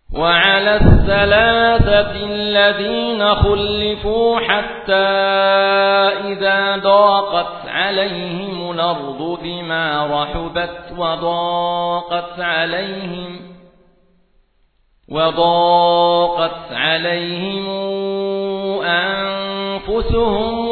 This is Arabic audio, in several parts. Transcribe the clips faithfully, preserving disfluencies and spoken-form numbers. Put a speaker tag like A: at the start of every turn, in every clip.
A: وعلى الثلاثة الذين خلفوا حتى إذا ضاقت عليهم الأرض بما رحبت وضاقت عليهم وضاقت عليهم أنفسهم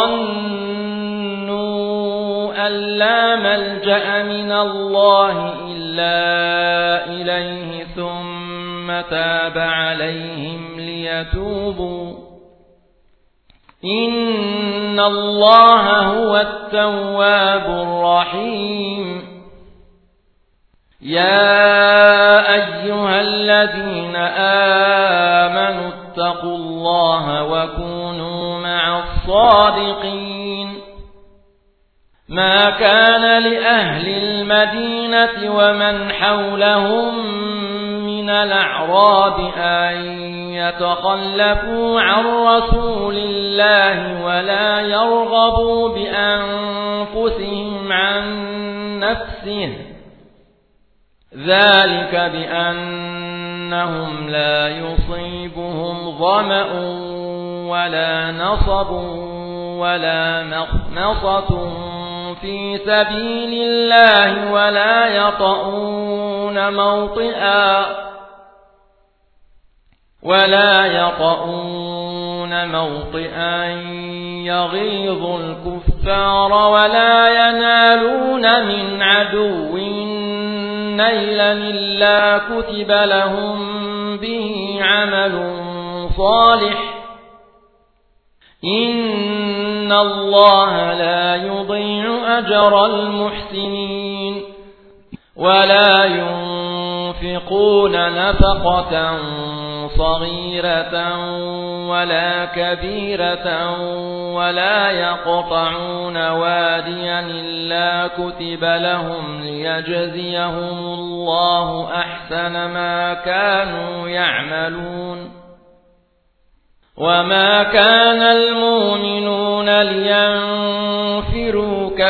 A: وظنوا أن لا ملجأ من الله إلا إليه ثم تاب عليهم ليتوبوا إن الله هو التواب الرحيم. يا أيها الذين آمنوا اتقوا الله وكونوا مع الصادقين. ما كان لأهل المدينة ومن حولهم من الأعراب أن يتخلفوا عن رسول الله ولا يرغبوا بأنفسهم عن نفسه، ذلك بأنهم لا يصيبهم ظمأ ولا نصب ولا مخمصة في سبيل الله ولا يطؤون موطئا ولا يطؤون موطئا يغيظ الكفار ولا ينالون من عدو نيلا إلا كتب لهم به عمل صالح إن الله لا يضيع أجر المحسنين. ولا ينفقون نفقة صغيرة ولا كبيرة ولا يقطعون واديا إلا كتب لهم ليجزيهم الله أحسن ما كانوا يعملون. وما كان المؤمنون لينفروا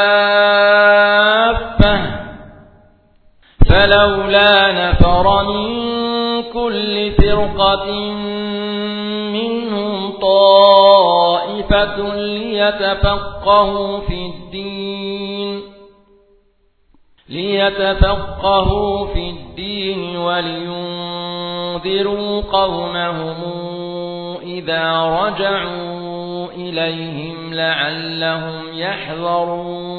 A: كافة فلولا نفر من كل فرقة منهم طائفة ليتفقهوا في الدين ليتفقهوا في الدين ولينذروا قومهم إذا رجعوا إليهم لعلهم يحذرون.